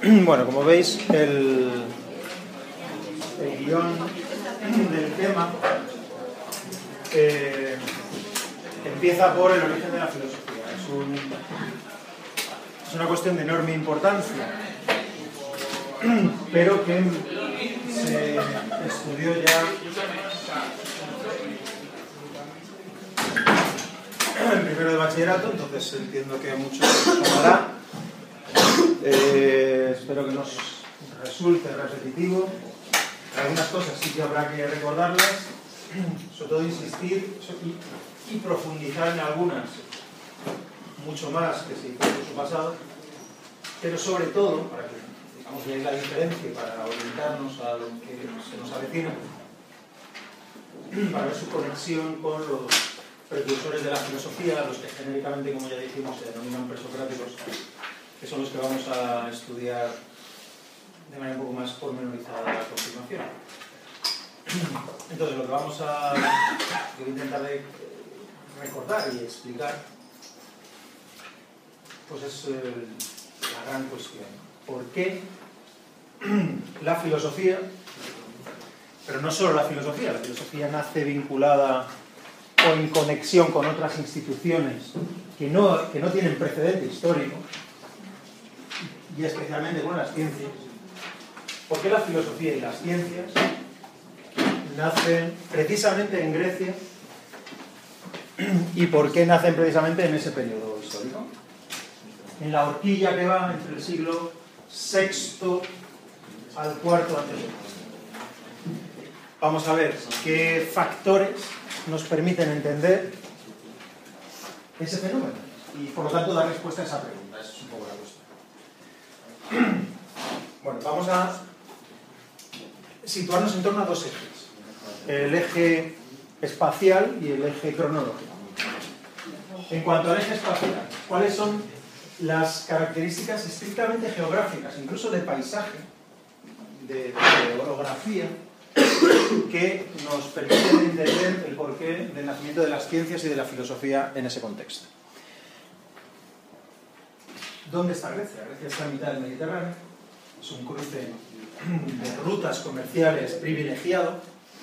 Bueno, como veis, el guión del tema empieza por el origen de la filosofía. Es una cuestión de enorme importancia, pero que se estudió ya en primero de bachillerato, entonces entiendo que mucho tomará. Espero que nos resulte repetitivo. Algunas cosas sí que habrá que recordarlas, sobre todo insistir y profundizar en algunas mucho más que se hizo en su pasado, pero sobre todo, para que digamos veáis la diferencia, para orientarnos a lo que se nos avecina, para ver su conexión con los precursores de la filosofía, los que genéricamente, como ya dijimos, se denominan presocráticos, que son los que vamos a estudiar de manera un poco más pormenorizada a continuación. Entonces, lo que vamos a intentar recordar y explicar pues es la gran cuestión. ¿Por qué la filosofía, pero no solo la filosofía nace vinculada o en conexión con otras instituciones que no tienen precedente histórico, y especialmente con las ciencias? ¿Por qué la filosofía y las ciencias nacen precisamente en Grecia? ¿Y por qué nacen precisamente en ese periodo histórico? En la horquilla que va entre el siglo VI al IV a.C. Vamos a ver qué factores nos permiten entender ese fenómeno y, por lo tanto, dar respuesta a esa pregunta. Esa es un poco la cuestión. Bueno, vamos a situarnos en torno a dos ejes: el eje espacial y el eje cronológico. En cuanto al eje espacial, ¿cuáles son las características estrictamente geográficas, incluso de paisaje, de orografía, que nos permiten entender el porqué del nacimiento de las ciencias y de la filosofía en ese contexto? ¿Dónde está Grecia? Grecia está en mitad del Mediterráneo, es un cruce de rutas comerciales privilegiado.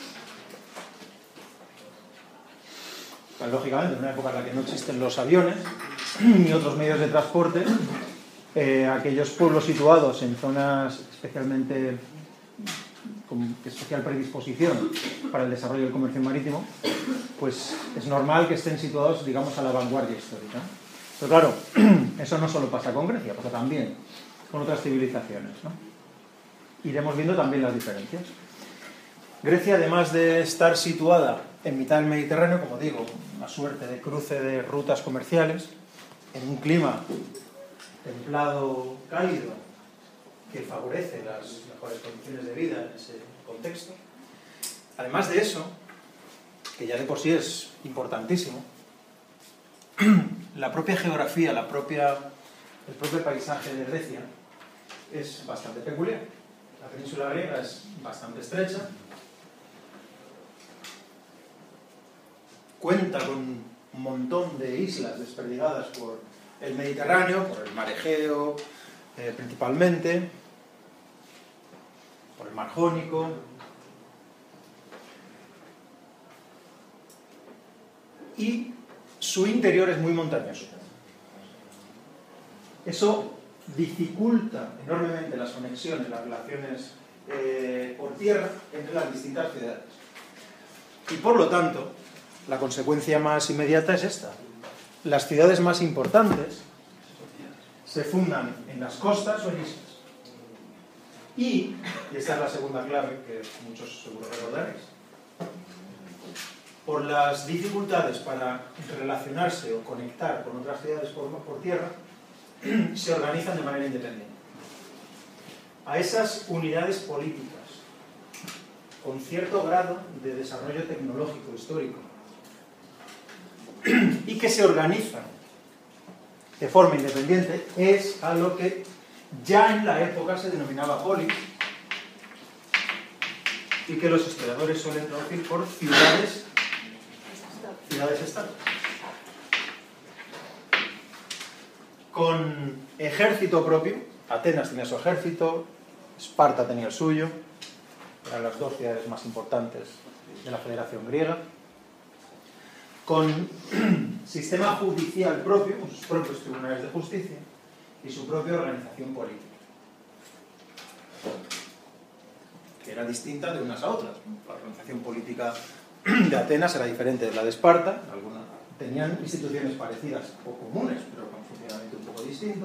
Pues, lógicamente, en una época en la que no existen los aviones ni otros medios de transporte, aquellos pueblos situados en zonas especialmente con especial predisposición para el desarrollo del comercio marítimo, pues es normal que estén situados, digamos, a la vanguardia histórica. Pero claro, eso no solo pasa con Grecia, pasa también con otras civilizaciones, ¿no? Iremos viendo también las diferencias. Grecia, además de estar situada en mitad del Mediterráneo, como digo, una suerte de cruce de rutas comerciales, en un clima templado, cálido, que favorece las mejores condiciones de vida en ese contexto. Además de eso, que ya de por sí es importantísimo, la propia geografía, el propio paisaje de Grecia es bastante peculiar. La península griega es bastante estrecha, cuenta con un montón de islas desperdigadas por el Mediterráneo, por el mar Egeo principalmente, por el mar Jónico, y su interior es muy montañoso. Eso dificulta enormemente las conexiones, las relaciones por tierra entre las distintas ciudades. Y por lo tanto, la consecuencia más inmediata es esta: las ciudades más importantes se fundan en las costas o en islas. Y esta es la segunda clave que muchos seguro recordaréis, por las dificultades para relacionarse o conectar con otras ciudades por tierra, se organizan de manera independiente. A esas unidades políticas, con cierto grado de desarrollo tecnológico histórico, y que se organizan de forma independiente, es a lo que ya en la época se denominaba polis, y que los historiadores suelen traducir por ciudades-estado, con ejército propio, Atenas tenía su ejército, Esparta tenía el suyo, eran las dos ciudades más importantes de la Federación Griega, con sistema judicial propio, con sus propios tribunales de justicia y su propia organización política, que era distinta de unas a otras. La organización política de Atenas era diferente de la de Esparta, tenían instituciones parecidas o comunes, pero con funcionamiento un poco distinto.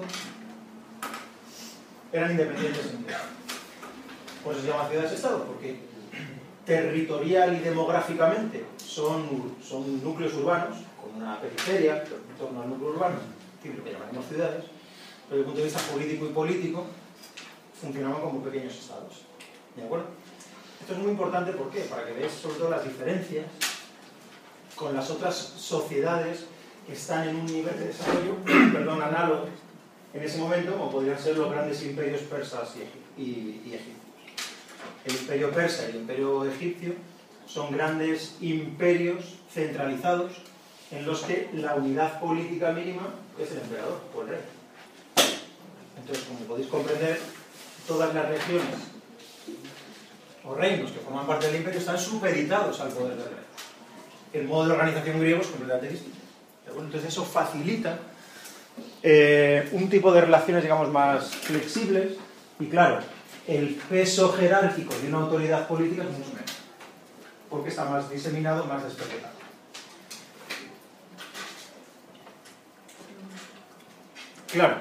Eran independientes en Grecia. Pues se llama ciudades-estado porque territorial y demográficamente son núcleos urbanos, con una periferia en torno al núcleo urbano, lo que llamaremos ciudades, pero desde el punto de vista jurídico y político funcionaban como pequeños estados. ¿De acuerdo? Esto es muy importante, ¿por qué? Para que veáis sobre todo las diferencias con las otras sociedades que están en un nivel de desarrollo análogo en ese momento, como podrían ser los grandes imperios persas y egipcios. El imperio persa y el imperio egipcio son grandes imperios centralizados en los que la unidad política mínima es el emperador o el rey. Entonces, como podéis comprender, todas las regiones o reinos que forman parte del imperio están supeditados al poder del rey. El modo de organización griego es completamente distinto. Entonces eso facilita un tipo de relaciones, digamos, más flexibles y, claro, el peso jerárquico de una autoridad política es mucho menos, porque está más diseminado, más desperdigado. Claro,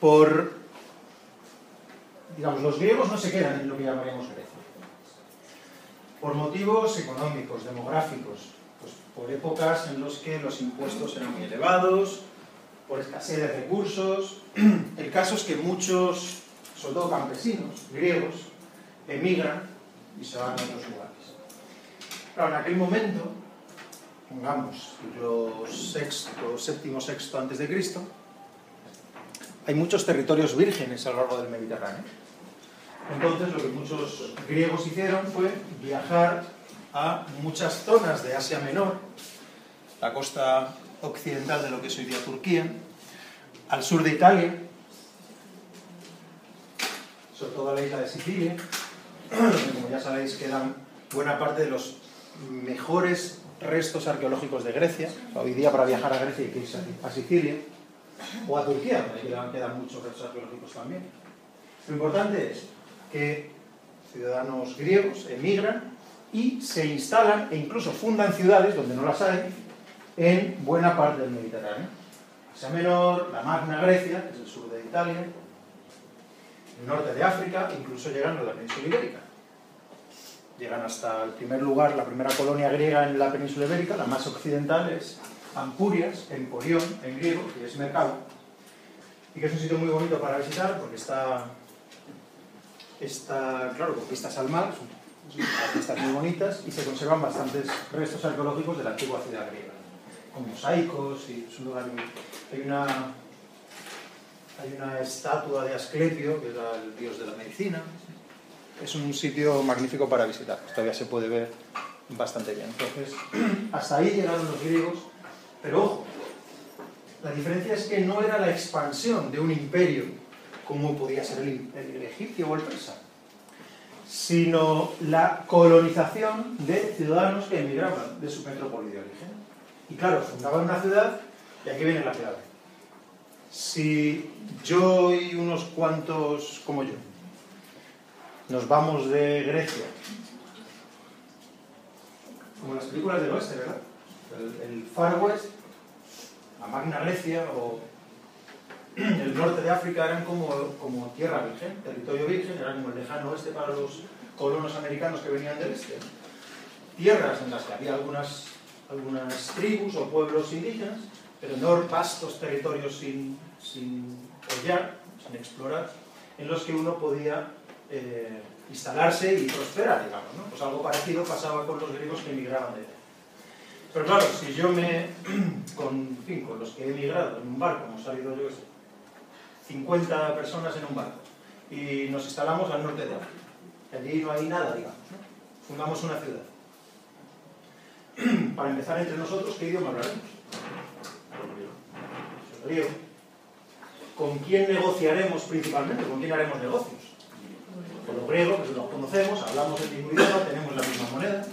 digamos, los griegos no se quedan en lo que llamaríamos Grecia. Por motivos económicos, demográficos, pues por épocas en las que los impuestos eran muy elevados, por escasez de recursos. El caso es que muchos, sobre todo campesinos griegos, emigran y se van a otros lugares. Claro, en aquel momento, pongamos siglo VII, VI antes de Cristo, hay muchos territorios vírgenes a lo largo del Mediterráneo. Entonces, lo que muchos griegos hicieron fue viajar a muchas zonas de Asia Menor, la costa occidental de lo que es hoy día Turquía, al sur de Italia, sobre todo a la isla de Sicilia, donde, como ya sabéis, quedan buena parte de los mejores restos arqueológicos de Grecia. O sea, hoy día para viajar a Grecia hay que irse a Sicilia, o a Turquía, donde quedan muchos restos arqueológicos también. Lo importante es que ciudadanos griegos emigran y se instalan e incluso fundan ciudades, donde no las hay, en buena parte del Mediterráneo. Asia Menor, la Magna Grecia, que es el sur de Italia, el norte de África, incluso llegan a la península ibérica. Llegan hasta el primer lugar, la primera colonia griega en la península ibérica, la más occidental, es Ampurias, Emporión, en griego, que es mercado, y que es un sitio muy bonito para visitar porque está claro, con vistas al mar, son vistas muy bonitas, y se conservan bastantes restos arqueológicos de la antigua ciudad griega, con mosaicos, y es un lugar muy... Hay una estatua de Asclepio, que era el dios de la medicina. Es un sitio magnífico para visitar, todavía se puede ver bastante bien. Entonces, hasta ahí llegaron los griegos, pero ojo, la diferencia es que no era la expansión de un imperio como podía ser el egipcio o el persa, sino la colonización de ciudadanos que emigraban de su metrópoli de origen. Y claro, fundaban una ciudad, y aquí viene la clave. Si yo y unos cuantos como yo nos vamos de Grecia, como las películas del oeste, ¿verdad? El Far West, la Magna Grecia o el norte de África eran como tierra virgen, territorio virgen, eran como el lejano oeste para los colonos americanos que venían del este. Tierras en las que había algunas tribus o pueblos indígenas, pero no vastos territorios sin hollar, sin explorar, en los que uno podía instalarse y prosperar, digamos, ¿no? Pues algo parecido pasaba con los griegos que emigraban de allá. Pero claro, si yo con los que he emigrado en un barco, hemos salido, yo qué sé, 50 personas en un barco, y nos instalamos al norte de África, y allí no hay nada, digamos, ¿no? Fundamos una ciudad. Para empezar, entre nosotros, ¿qué idioma hablaremos? Griego. ¿con quién negociaremos principalmente? ¿Con quién haremos negocios? Con los griegos, que los conocemos, hablamos el mismo idioma, tenemos la misma moneda.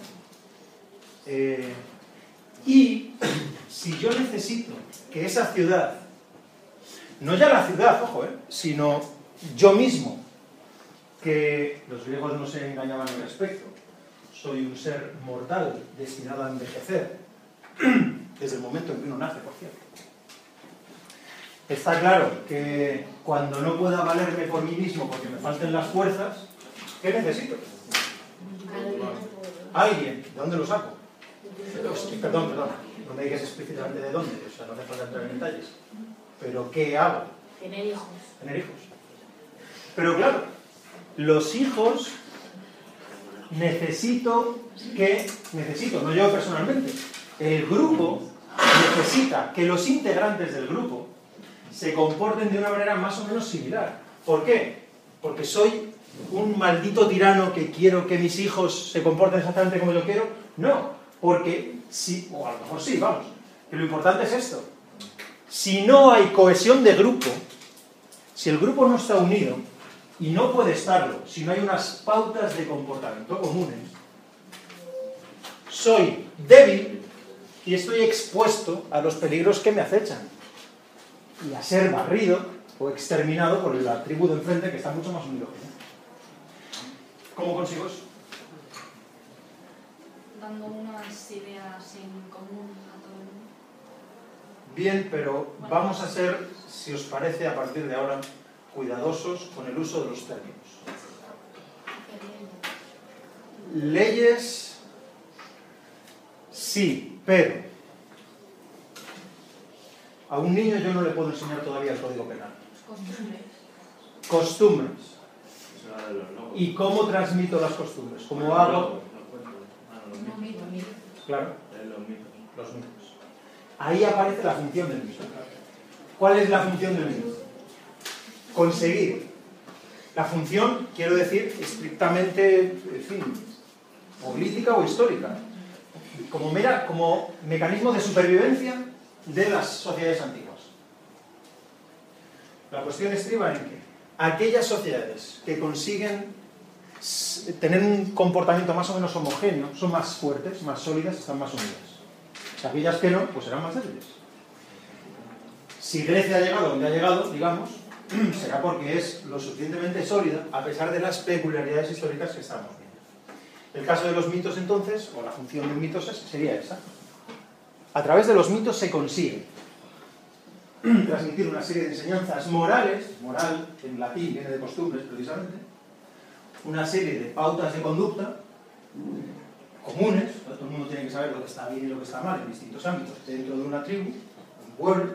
Y si yo necesito que esa ciudad, no ya la ciudad, ojo, sino yo mismo, que los griegos no se engañaban al respecto, soy un ser mortal destinado a envejecer, desde el momento en que uno nace, por cierto. Está claro que cuando no pueda valerme por mí mismo porque me falten las fuerzas, ¿qué necesito? Alguien. ¿De dónde lo saco? Perdón, no me digas explícitamente de dónde, o sea, no hace falta entrar en detalles. Pero ¿qué hago? Tener hijos. Tener hijos. Pero claro, los hijos necesito, no yo personalmente, el grupo necesita que los integrantes del grupo se comporten de una manera más o menos similar. ¿Por qué? Porque soy un maldito tirano que quiero que mis hijos se comporten exactamente como yo quiero. No, porque sí, o a lo mejor sí, vamos, que lo importante es esto. Si no hay cohesión de grupo, si el grupo no está unido, y no puede estarlo si no hay unas pautas de comportamiento comunes, soy débil y estoy expuesto a los peligros que me acechan y a ser barrido o exterminado por la tribu de enfrente que está mucho más unido que yo. ¿Cómo consigo eso? Dando unas ideas en común a todo el mundo. Bien, pero vamos a ser, si os parece, a partir de ahora, cuidadosos con el uso de los términos. Leyes, sí, pero a un niño yo no le puedo enseñar todavía el Código Penal. Costumbres. ¿Y cómo transmito las costumbres? ¿Cómo hago? Claro, los mitos. Ahí aparece la función del mito. ¿Cuál es la función del mito? Conseguir. La función, quiero decir, estrictamente, en fin, política o histórica, como mecanismo de supervivencia de las sociedades antiguas. La cuestión estriba en que aquellas sociedades que consiguen tener un comportamiento más o menos homogéneo son más fuertes, más sólidas, están más unidas. Aquellas que no, pues serán más débiles. Si Grecia ha llegado donde ha llegado, digamos, será porque es lo suficientemente sólida a pesar de las peculiaridades históricas que estamos viendo. El caso de los mitos, entonces, o la función de mitos sería esa. A través de los mitos se consigue transmitir una serie de enseñanzas morales, moral en latín viene de costumbres precisamente, una serie de pautas de conducta comunes, todo el mundo tiene que saber lo que está bien y lo que está mal en distintos ámbitos dentro de una tribu, un pueblo.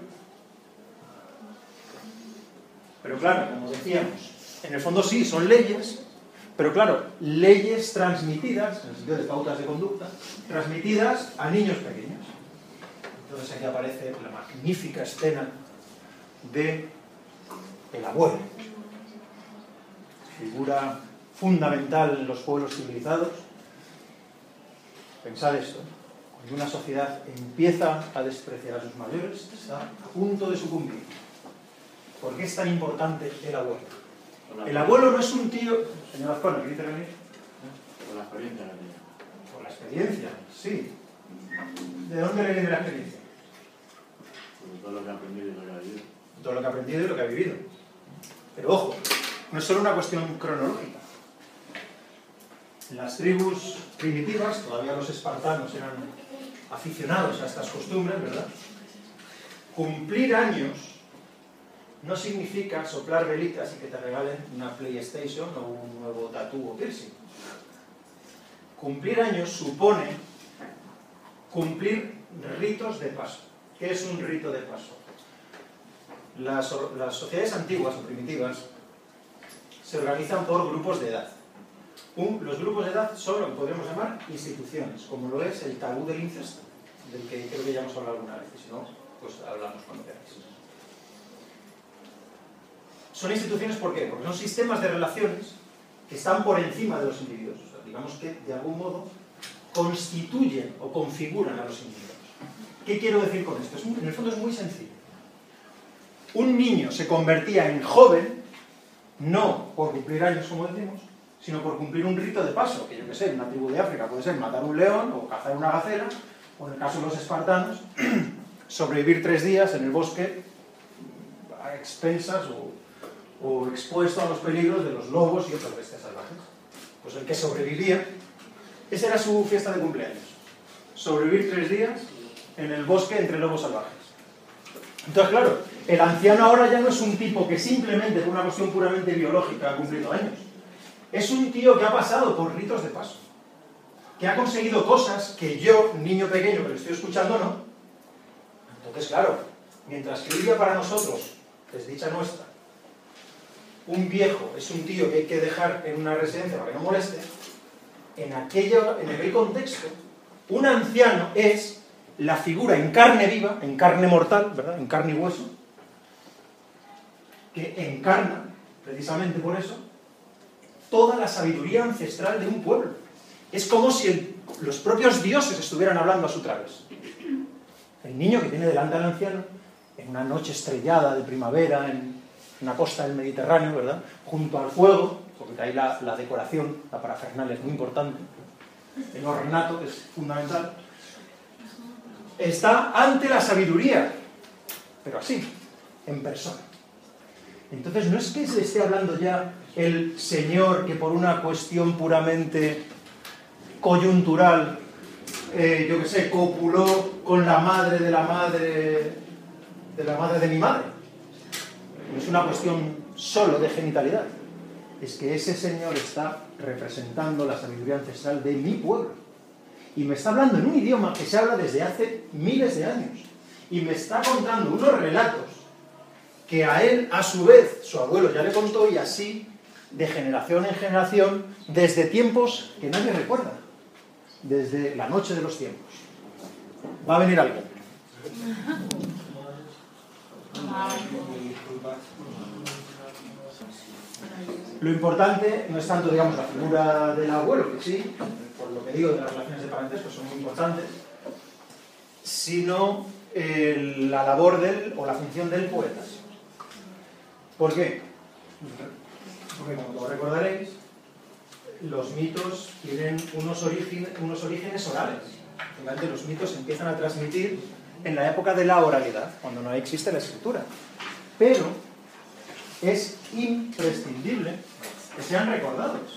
Pero claro, como decíamos, en el fondo sí, son leyes, pero claro, leyes transmitidas, en el sentido de pautas de conducta, transmitidas a niños pequeños. Entonces aquí aparece la magnífica escena de el abuelo, figura fundamental en los pueblos civilizados. Pensad esto, cuando una sociedad empieza a despreciar a sus mayores, está a punto de sucumbir. ¿Por qué es tan importante el abuelo? El abuelo no es un tío... Señor Azcona, ¿qué dice venir? Por la experiencia, la niña. Por la experiencia, sí. ¿De dónde le viene la experiencia? Por todo lo que ha aprendido y lo que ha vivido. Todo lo que ha aprendido y lo que ha vivido. Pero ojo, no es solo una cuestión cronológica. En las tribus primitivas, todavía los espartanos eran aficionados a estas costumbres, ¿verdad? Cumplir años no significa soplar velitas y que te regalen una PlayStation o un nuevo tatú o piercing. Cumplir años supone cumplir ritos de paso. ¿Qué es un rito de paso? Las sociedades antiguas o primitivas se organizan por grupos de edad. Los grupos de edad son lo que podríamos llamar instituciones, como lo es el tabú del incesto, del que creo que ya hemos hablado alguna vez, y si no, pues hablamos cuando queráis. Son instituciones, ¿por qué? Porque son sistemas de relaciones que están por encima de los individuos, o sea, digamos que de algún modo constituyen o configuran a los individuos. ¿Qué quiero decir con esto? En el fondo es muy sencillo. un niño se convertía en joven, no por cumplir años, como decimos, sino por cumplir un rito de paso, que yo que sé, en una tribu de África puede ser matar un león o cazar una gacela, o en el caso de los espartanos, sobrevivir 3 días en el bosque a expensas o expuesto a los peligros de los lobos y otras bestias salvajes. Pues el que sobrevivía, esa era su fiesta de cumpleaños, sobrevivir 3 días en el bosque entre lobos salvajes. Entonces, claro, el anciano ahora ya no es un tipo que simplemente por una cuestión puramente biológica ha cumplido años. Es un tío que ha pasado por ritos de paso, que ha conseguido cosas que yo, niño pequeño que lo estoy escuchando, no. Entonces, claro, mientras que hoy día para nosotros, desdicha nuestra, un viejo es un tío que hay que dejar en una residencia para que no moleste, en aquel contexto, un anciano es la figura en carne viva, en carne mortal, ¿verdad? En carne y hueso, que encarna, precisamente por eso, toda la sabiduría ancestral de un pueblo. Es como si los propios dioses estuvieran hablando a su través. El niño que tiene delante al anciano, en una noche estrellada de primavera, en una costa del Mediterráneo, ¿verdad? Junto al fuego, porque ahí la decoración, la parafernalia es muy importante, el ornato es fundamental, está ante la sabiduría, pero así, en persona. Entonces no es que se esté hablando ya el señor que por una cuestión puramente coyuntural, yo que sé, copuló con la madre de la madre de mi madre. No es una cuestión solo de genitalidad. Es que ese señor está representando la sabiduría ancestral de mi pueblo. Y me está hablando en un idioma que se habla desde hace miles de años. Y me está contando unos relatos que a él, a su vez, su abuelo ya le contó, y así, de generación en generación, desde tiempos que nadie recuerda. Desde la noche de los tiempos. Va a venir algo. Lo importante no es tanto, digamos, la figura del abuelo, que sí, por lo que digo de las relaciones de parentesco son muy importantes, sino la labor o la función del poeta. ¿Por qué? Porque, como todos recordaréis, los mitos tienen unos orígenes orales. Realmente los mitos se empiezan a transmitir en la época de la oralidad, cuando no existe la escritura. Pero es imprescindible que sean recordados.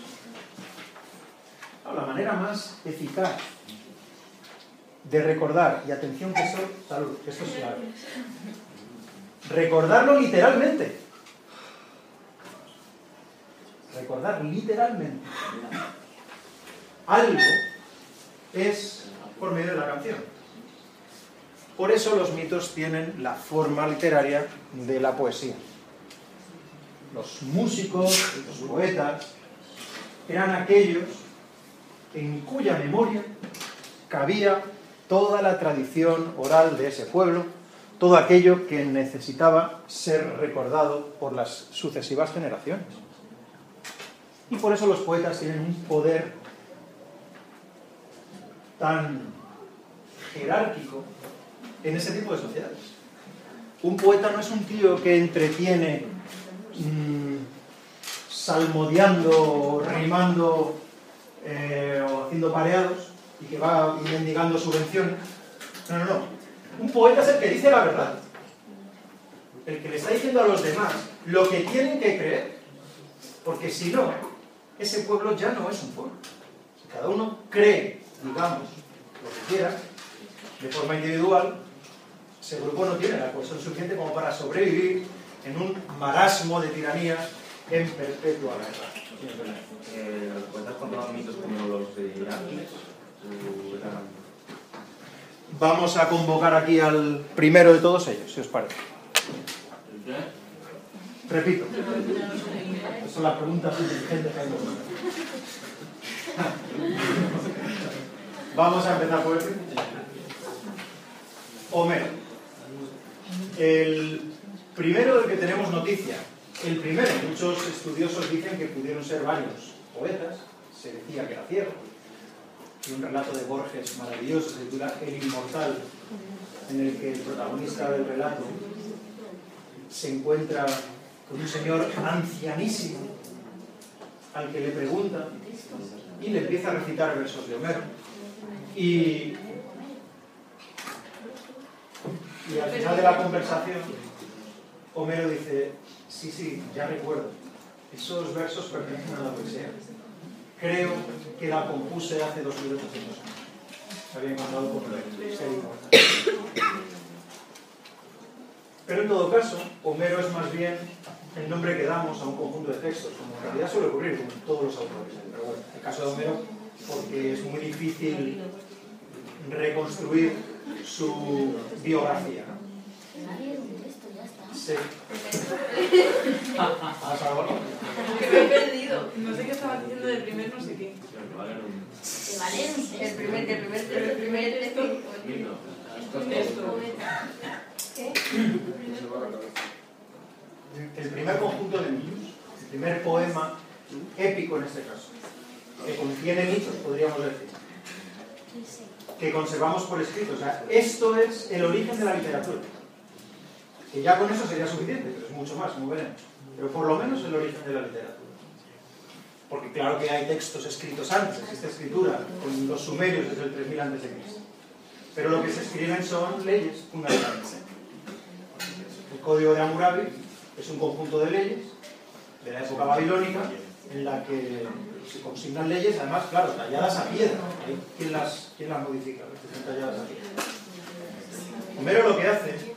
La manera más eficaz de recordar, y atención que esto es clave, recordarlo literalmente. Recordar literalmente algo es por medio de la canción. Por eso los mitos tienen la forma literaria de la poesía. Los músicos, los poetas, eran aquellos en cuya memoria cabía toda la tradición oral de ese pueblo, todo aquello que necesitaba ser recordado por las sucesivas generaciones. Y por eso los poetas tienen un poder tan jerárquico en ese tipo de sociedades. Un poeta no es un tío que entretiene salmodiando, rimando o haciendo pareados y que va mendigando subvenciones. No, no, no. Un poeta es el que dice la verdad. El que le está diciendo a los demás lo que tienen que creer. Porque si no, ese pueblo ya no es un pueblo. Si cada uno cree, digamos, lo que quiera, de forma individual, ese grupo no tiene la cohesión suficiente como para sobrevivir en un marasmo de tiranía en perpetua guerra. ¿Los poetas contaban mitos como los de Hércules? Vamos a convocar aquí al primero de todos ellos, si os parece. Repito. Estas son las preguntas inteligentes que hay. Vamos a empezar por este. Homero. El primero del que tenemos noticia. El primero, muchos estudiosos dicen que pudieron ser varios poetas. Se decía que era ciego. Y un relato de Borges maravilloso, se titula El Inmortal, en el que el protagonista del relato se encuentra con un señor ancianísimo al que le pregunta y le empieza a recitar versos de Homero. Y al final de la conversación, Homero dice: sí, ya recuerdo, esos versos pertenecen a la Odisea. Creo que la compuse hace 2800 años. Se había encontrado por Pero en todo caso, Homero es más bien el nombre que damos a un conjunto de textos, como en realidad suele ocurrir con todos los autores. Pero bueno, el caso de Homero, porque es muy difícil reconstruir su biografía, ¿no? Sí. ¿Has algo? Que me he perdido. No sé qué estaba diciendo del primer no sé qué. El primer texto. ¿Qué? El primer conjunto de mitos, el primer poema épico en este caso, que contiene mitos, podríamos decir, que conservamos por escrito. O sea, esto es el origen de la literatura. Que ya con eso sería suficiente, pero es mucho más, como veremos. Pero por lo menos el origen de la literatura. Porque claro que hay textos escritos antes, existe escritura con los sumerios desde el 3000 a.C. Pero lo que se escriben son leyes, fundamentalmente. El Código de Hammurabi es un conjunto de leyes de la época babilónica en la que se consignan leyes, además, claro, talladas a piedra. ¿Quién las modifica? Están talladas a piedra. Homero lo que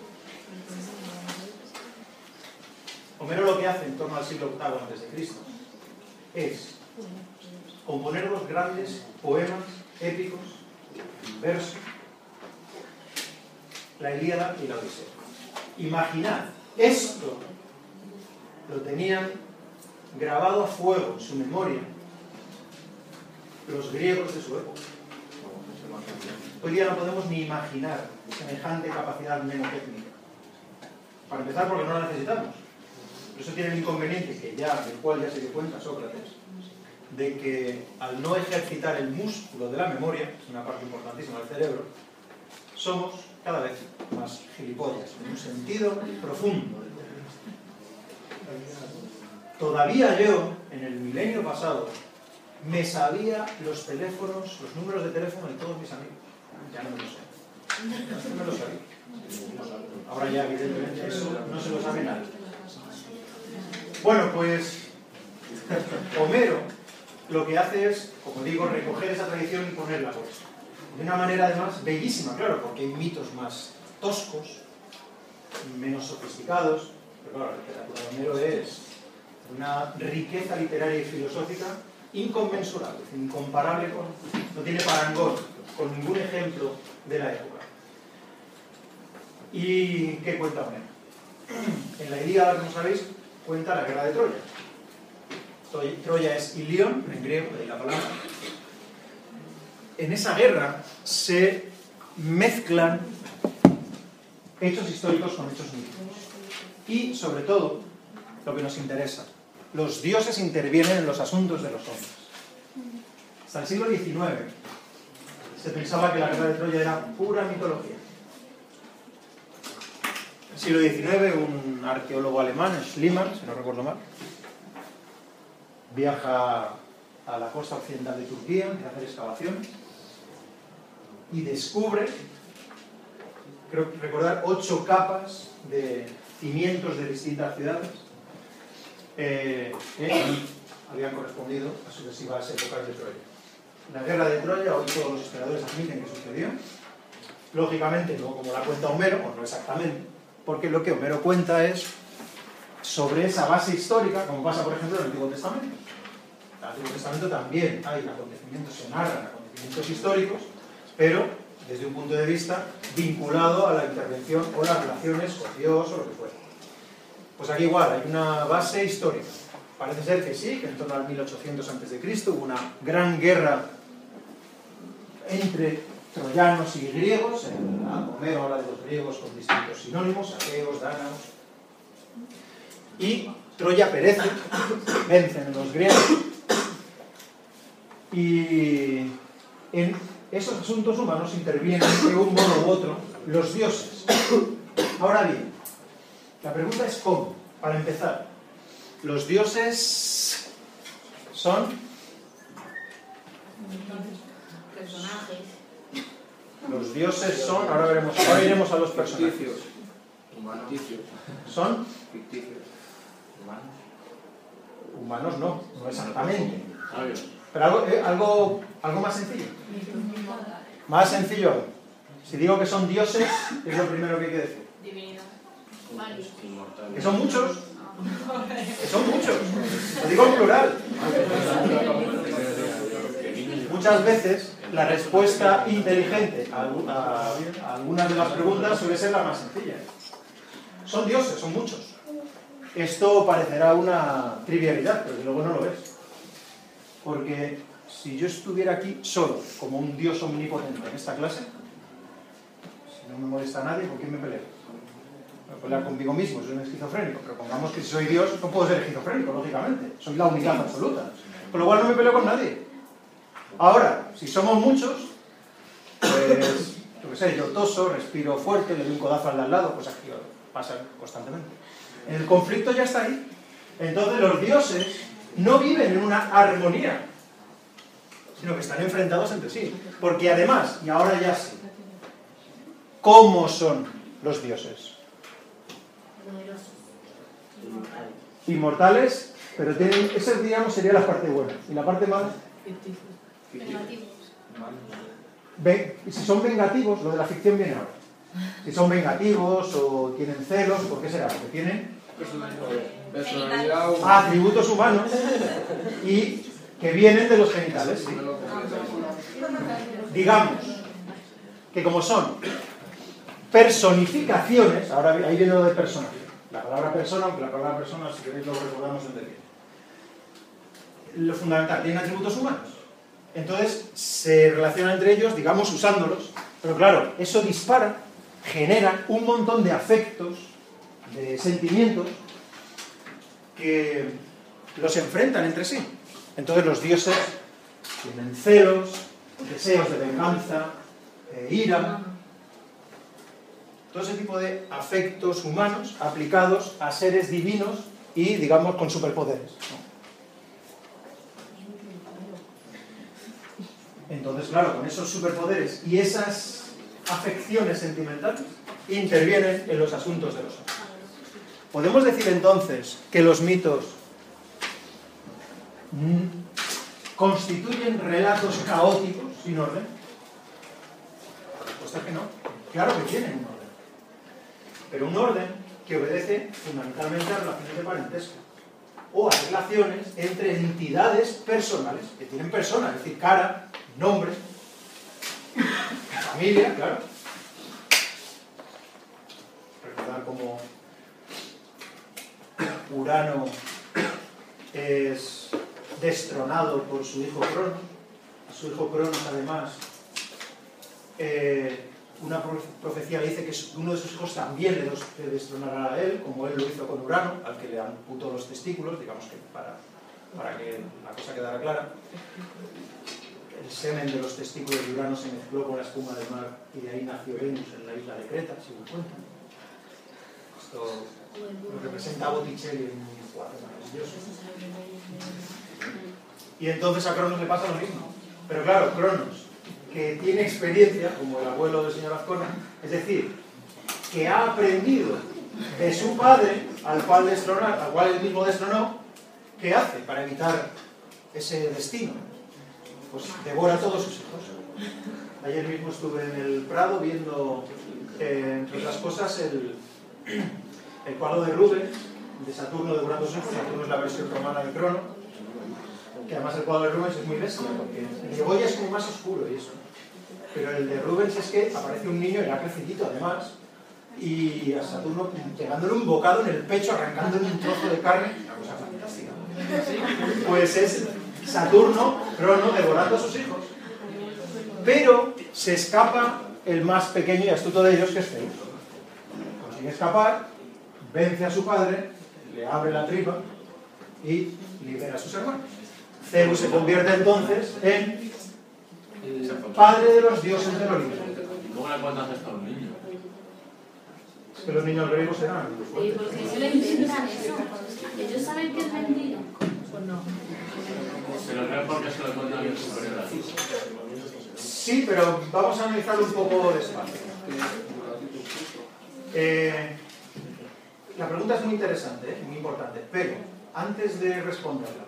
hace en torno al siglo VIII a.C. es componer los grandes poemas épicos, versos, la Ilíada y la Odisea. Imaginad, esto lo tenían grabado a fuego en su memoria los griegos de su época. Hoy día no podemos ni imaginar semejante capacidad mnemotécnica. Para empezar, porque no la necesitamos. Pero eso tiene el inconveniente, del cual ya se dio cuenta Sócrates, de que al no ejercitar el músculo de la memoria, que es una parte importantísima del cerebro, somos cada vez más gilipollas, en un sentido profundo del término. Todavía yo, en el milenio pasado, me sabía los teléfonos, los números de teléfono de todos mis amigos. Ya no me lo sé. No me lo sabía. Ahora ya, evidentemente, eso no se lo sabe nadie. Bueno, pues Homero lo que hace es, como digo, recoger esa tradición y ponerla por eso. De una manera, además, bellísima, claro, porque hay mitos más toscos, menos sofisticados, pero claro, la literatura de Homero es una riqueza literaria y filosófica inconmensurable, incomparable con, no tiene parangón con ningún ejemplo de la época. ¿Y qué cuenta Homero? En la Ilíada, como sabéis, cuenta la guerra de Troya. Troya es Ilión, en griego, de ahí la palabra. En esa guerra se mezclan hechos históricos con hechos míticos. Y, sobre todo, lo que nos interesa, los dioses intervienen en los asuntos de los hombres. Hasta el siglo XIX se pensaba que la guerra de Troya era pura mitología. En el siglo XIX, un arqueólogo alemán, Schliemann, si no recuerdo mal, viaja a la costa occidental de Turquía, empieza a hacer excavaciones y descubre, creo recordar, 8 capas de cimientos de distintas ciudades que habían correspondido a sucesivas épocas de Troya. La guerra de Troya, hoy todos los historiadores admiten que sucedió, lógicamente no como la cuenta Homero, o no exactamente, porque lo que Homero cuenta es sobre esa base histórica, como pasa por ejemplo en el Antiguo Testamento. En el Antiguo Testamento también hay acontecimientos, se narran acontecimientos históricos, pero desde un punto de vista vinculado a la intervención o las relaciones con Dios o lo que fuera. Pues aquí igual, hay una base histórica. Parece ser que sí, que en torno al 1800 a.C. hubo una gran guerra entre troyanos y griegos. Homero habla de los griegos con distintos sinónimos, aqueos, dánaos. Y Troya perece, vencen los griegos. Y en esos asuntos humanos intervienen de un modo u otro los dioses. Ahora bien, La pregunta es ¿cómo? Para empezar, los dioses son Personajes. los dioses son, ahora iremos a los personajes. Ficticios. Humanos. Son Ficticios. Humanos. humanos, no exactamente. Sabios. Pero algo más sencillo. Más sencillo aún. Si digo que son dioses, es lo primero que hay que decir. Divinidad. Inmortales. ¿Que son muchos? Que son muchos. Lo digo en plural. Muchas veces la respuesta inteligente a algunas de las preguntas suele ser la más sencilla. Son dioses, son muchos. Esto parecerá una trivialidad, pero luego no lo es. Porque si yo estuviera aquí solo, como un dios omnipotente en esta clase, si no me molesta a nadie, ¿con quién me peleo? Me voy a pelear conmigo mismo, soy un esquizofrénico, pero pongamos que si soy Dios no puedo ser esquizofrénico, lógicamente. Soy la unidad absoluta. Con lo cual no me peleo con nadie. Ahora, si somos muchos, pues, yo qué sé, yo toso, respiro fuerte, le doy un codazo al de al lado, pues aquí pasa constantemente. El conflicto ya está ahí. Entonces los dioses no viven en una armonía, sino que están enfrentados entre sí. Porque además, y ahora ya sí, ¿cómo son los dioses? Inmortales, pero tienen, esa digamos sería la parte buena. Y la parte mala, si son vengativos, lo de la ficción viene ahora. Si son vengativos o tienen celos, ¿por qué será? Porque tienen Personalidad. atributos humanos y que vienen de los genitales, ¿sí? Digamos que como son personificaciones, ahora ahí viene lo de personaje. La palabra persona, aunque la palabra persona, si queréis lo recordamos en detalle. Lo fundamental, tienen atributos humanos. Entonces se relacionan entre ellos, digamos, usándolos. Pero claro, eso dispara, genera un montón de afectos, de sentimientos, que los enfrentan entre sí. Entonces los dioses tienen celos, deseos de venganza, ira, todo ese tipo de afectos humanos aplicados a seres divinos y, digamos, con superpoderes, ¿no? Entonces, claro, con esos superpoderes y esas afecciones sentimentales intervienen en los asuntos de los hombres. ¿Podemos decir entonces que los mitos constituyen relatos caóticos sin orden? La respuesta es que no. Claro que tienen un orden. Pero un orden que obedece fundamentalmente a relaciones de parentesco o a relaciones entre entidades personales, que tienen persona, es decir, cara, nombre, familia, claro. Recordar cómo Urano es destronado por su hijo Cronos. A su hijo Cronos, además, una profecía le dice que uno de sus hijos también le destronará a él, como él lo hizo con Urano, al que le amputó los testículos, digamos que para que la cosa quedara clara. El semen de los testículos de Urano se mezcló con la espuma del mar y de ahí nació Venus en la isla de Creta, si me cuentan. Esto lo representa a Botticelli en un cuadro maravilloso. Y entonces a Cronos le pasa lo mismo. Pero claro, Cronos, que tiene experiencia, como el abuelo del señor Azcona, es decir, que ha aprendido de su padre, al cual él mismo destronó, ¿qué hace para evitar ese destino? Pues devora a todos sus hijos. Ayer mismo estuve en el Prado viendo, entre otras cosas, el cuadro de Rubens, de Saturno devorando sus hijos. Saturno es la versión romana de Crono, que además el cuadro de Rubens es muy bestia, porque el de Goya es como más oscuro y eso. Pero el de Rubens es que aparece un niño, ya crecidito además, y a Saturno pegándole un bocado en el pecho, arrancándole un trozo de carne, una cosa fantástica. Pues es Saturno, Crono, devorando a sus hijos. Pero se escapa el más pequeño y astuto de ellos, que es Zeus. Consigue escapar, vence a su padre, le abre la tripa y libera a sus hermanos. Zeus se convierte entonces en el padre de los dioses del Olimpo. ¿Y cómo le cuentas esto a un niño? Es que los niños griegos eran muy ¿Y fuertes. por qué se le inventan eso? ¿Ellos saben que es mentira? Pues no. Se lo creo porque se lo cuentan los superiores. Sí, pero vamos a analizarlo un poco despacio. La pregunta es muy interesante, muy importante, pero antes de responderla,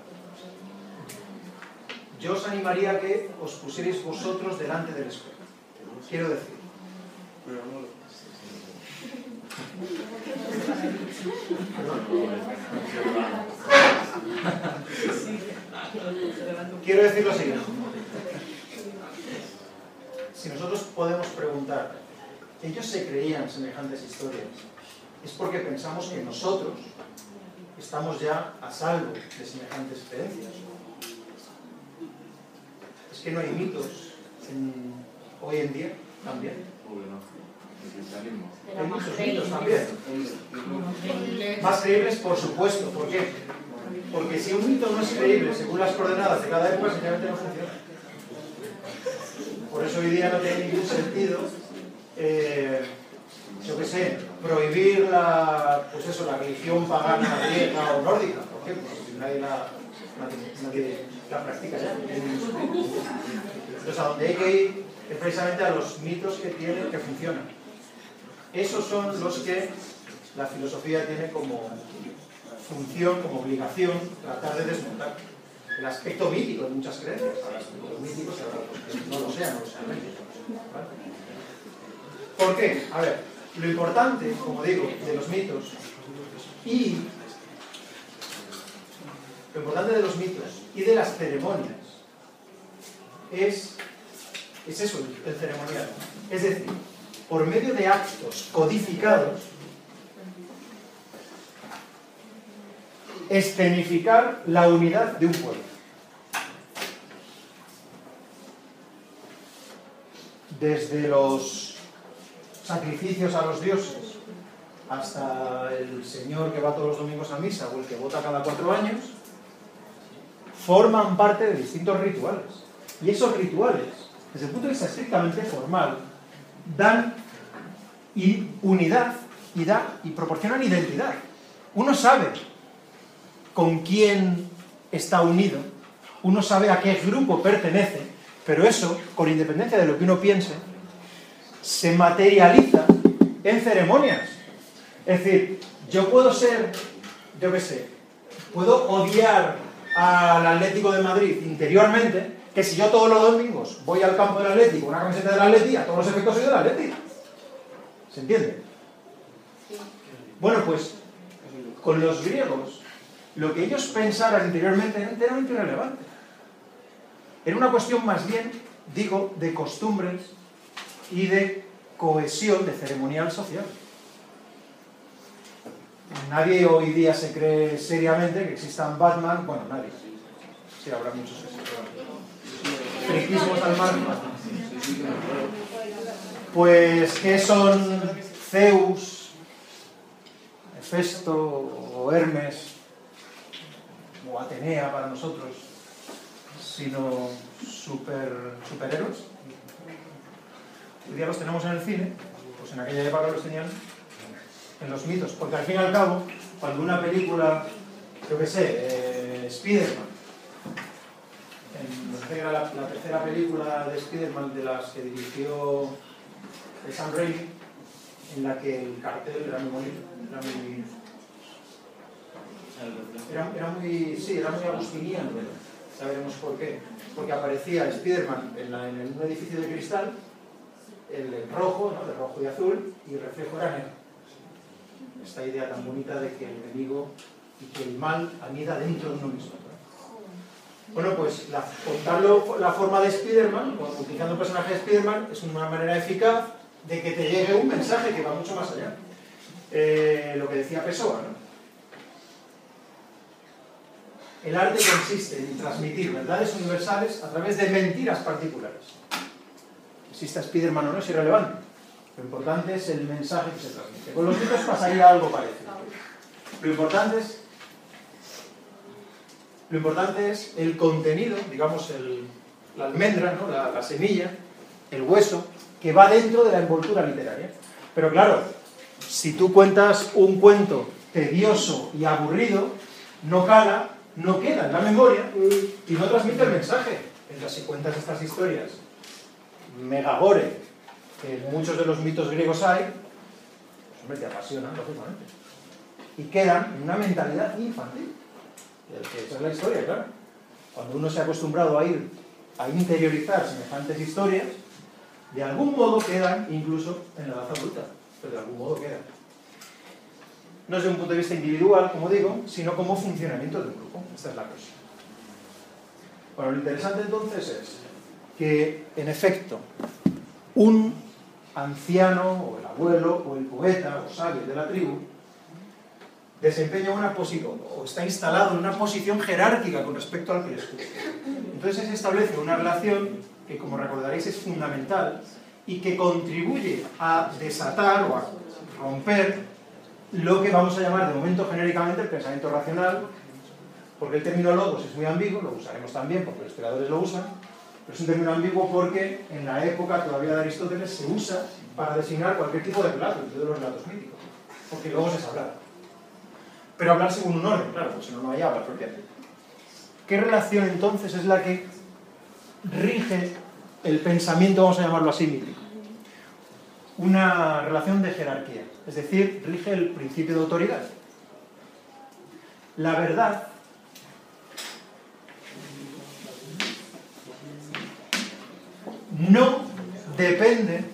yo os animaría a que os pusierais vosotros delante del espejo. Quiero decir, quiero decir lo siguiente. Si nosotros podemos preguntar, ¿ellos se creían semejantes historias? Es porque pensamos que nosotros estamos ya a salvo de semejantes creencias. Es que no hay mitos hoy en día también. Hay muchos mitos también. Más creíbles, por supuesto. ¿Por qué? Porque si un mito no es creíble según las coordenadas de cada época, sencillamente no funciona. Por eso hoy día no tiene ningún sentido, yo qué sé, prohibir la religión pagana griega o nórdica. ¿Por qué? Porque nadie la practica ya. Entonces, a donde hay que ir es precisamente a los mitos que funcionan. Esos son los que la filosofía tiene como función, como obligación, tratar de desmontar. El aspecto mítico de muchas creencias. Los míticos no lo sean, ¿vale? ¿Por qué? A ver, lo importante, como digo, de los mitos y de las ceremonias es eso, el ceremonial. Es decir, por medio de actos codificados, escenificar la unidad de un pueblo. Desde los sacrificios a los dioses hasta el señor que va todos los domingos a misa o el que vota cada 4 años, forman parte de distintos rituales. Y esos rituales, desde el punto de vista estrictamente formal, dan unidad y proporcionan identidad. Uno sabe con quién está unido, uno sabe a qué grupo pertenece, pero eso, con independencia de lo que uno piense, se materializa en ceremonias. Es decir, yo puedo ser, yo qué sé, puedo odiar al Atlético de Madrid interiormente, que si yo todos los domingos voy al campo del Atlético, una camiseta del Atlético, a todos los efectos soy del Atlético. ¿Se entiende? Bueno, pues, con los griegos, lo que ellos pensaran interiormente era enteramente irrelevante. Era una cuestión más bien, digo, de costumbres y de cohesión, de ceremonial social. Nadie hoy día se cree seriamente que existan Batman, bueno, nadie. Sí, habrá muchos que sí. Friquismos al margen. Pues, ¿qué son Zeus, Hefesto o Hermes o Atenea para nosotros, sino superhéroes? Hoy día los tenemos en el cine, pues en aquella época los tenían en los mitos, porque al fin y al cabo, cuando una película, yo qué sé, Spider-Man, me parece que era la tercera película de Spider-Man de las que dirigió Sam Raimi, en la que el cartel era muy bonito, era muy agustiniano, ya veremos por qué, porque aparecía Spider-Man en un edificio de cristal, el rojo, ¿no? De rojo y azul, y el reflejo era negro. Esta idea tan bonita de que el enemigo y que el mal anida dentro de uno mismo. Bueno, pues contarlo la forma de Spider-Man, utilizando el personaje de Spider-Man, es una manera eficaz de que te llegue un mensaje que va mucho más allá. Lo que decía Pessoa, ¿no? El arte consiste en transmitir verdades universales a través de mentiras particulares. Exista Spider-Man o no es irrelevante. Lo importante es el mensaje que se transmite. Con los mitos pasaría algo parecido. Lo importante es el contenido, digamos, la almendra, ¿no? la semilla, el hueso, que va dentro de la envoltura literaria. Pero claro, Si tú cuentas un cuento tedioso y aburrido, no cala, no queda en la memoria y no transmite el mensaje. Entonces, si cuentas estas historias megagore, que en muchos de los mitos griegos hay, pues hombre, te apasionan, lógicamente. Y quedan en una mentalidad infantil. Esa es la historia, claro. Cuando uno se ha acostumbrado a interiorizar semejantes historias, de algún modo quedan incluso en la edad adulta, pero de algún modo quedan. No desde un punto de vista individual, como digo, sino como funcionamiento de un grupo. Esta es la cosa. Bueno, lo interesante entonces es que, en efecto, un anciano, o el abuelo, o el poeta, o sabio de la tribu, desempeña una posición, o está instalado en una posición jerárquica con respecto al que le escucha. Entonces se establece una relación que, como recordaréis, es fundamental y que contribuye a desatar o a romper lo que vamos a llamar de momento genéricamente el pensamiento racional, porque el término logos es muy ambiguo, lo usaremos también porque los historiadores lo usan, pero es un término ambiguo porque en la época todavía de Aristóteles se usa para designar cualquier tipo de relato, incluidos los relatos míticos, porque logos es hablar. Pero hablar según un orden, claro, pues si no, no hay habla propia. ¿Qué relación entonces es la que rige el pensamiento, vamos a llamarlo así, mítico? Una relación de jerarquía, es decir, rige el principio de autoridad. La verdad no depende,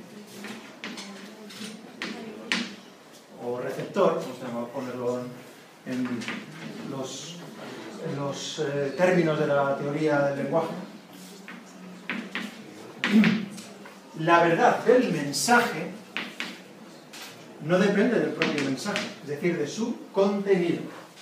o receptor, vamos a ponerlo en los términos de la teoría del lenguaje, la verdad del mensaje no depende del propio mensaje, es decir, de su contenido.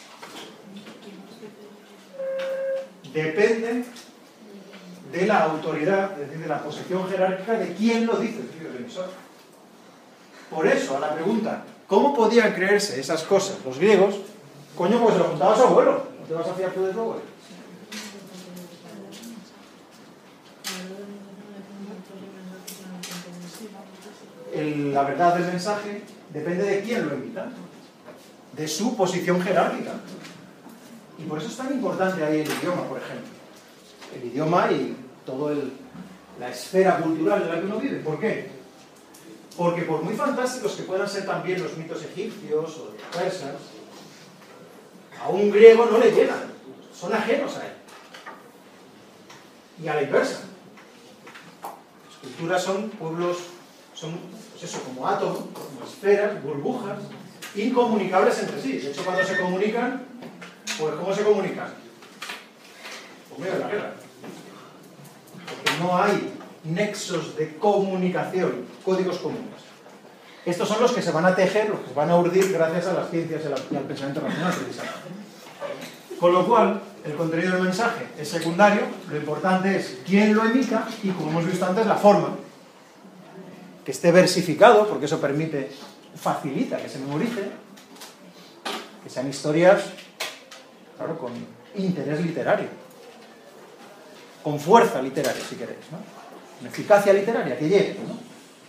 Depende de la autoridad, es decir, de la posición jerárquica de quien lo dice, es decir, del emisor. Por eso, a la pregunta, ¿cómo podían creerse esas cosas los griegos? Coño, pues se lo contaba a su abuelo. ¿No te vas a fiar tú de tu abuelo? La verdad del mensaje depende de quién lo emita, de su posición jerárquica. Y por eso es tan importante ahí el idioma, por ejemplo. El idioma y toda la esfera cultural en la que uno vive. ¿Por qué? Porque por muy fantásticos que puedan ser también los mitos egipcios o de persas, a un griego no le llegan, son ajenos a él. Y a la inversa. Las culturas son pueblos, son pues eso, como átomos, como esferas, burbujas, incomunicables entre sí. De hecho, cuando se comunican, pues ¿cómo se comunican? Por medio de la guerra. Porque no hay nexos de comunicación, códigos comunes. Estos son los que se van a tejer, los que se van a urdir gracias a las ciencias y al pensamiento racional, precisamente. Con lo cual, el contenido del mensaje es secundario, lo importante es quién lo emita y, como hemos visto antes, la forma. Que esté versificado, porque eso facilita que se memorice, que sean historias, claro, con interés literario, con fuerza literaria, si queréis, ¿no? Con eficacia literaria, que llegue, ¿no?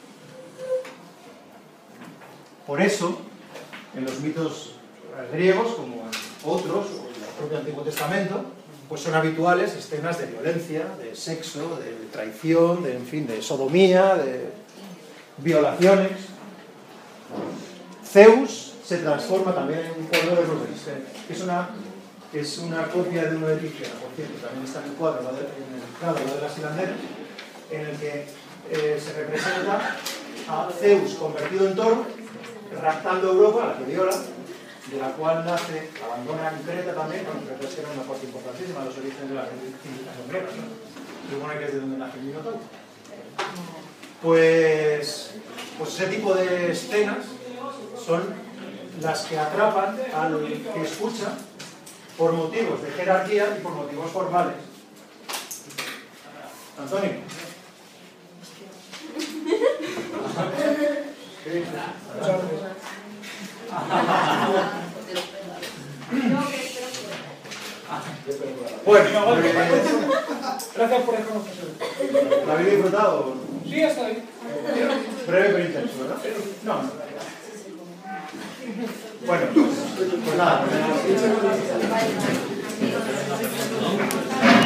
Por eso, en los mitos griegos, como en otros, o en el propio Antiguo Testamento, pues son habituales escenas de violencia, de sexo, de traición, en fin, de sodomía, de violaciones. Zeus se transforma también en un cuadro de Rubens, que es una copia de uno de Tiziano, por cierto, también está en el cuadro de las hilanderas, en el que se representa a Zeus convertido en toro, raptando Europa, a la que viola, de la cual nace, abandona en Creta también, cuando Creta era una parte importantísima de los orígenes de la civilización griega, ¿no? Supone que es de donde nace el Minotauro. Pues ese tipo de escenas son las que atrapan al que escucha por motivos de jerarquía y por motivos formales. Antonio. Bueno, gracias por reconocerlo. ¿la habéis disfrutado? Sí, está bien. Breve pero intenso, ¿verdad? No. Bueno, pues nada.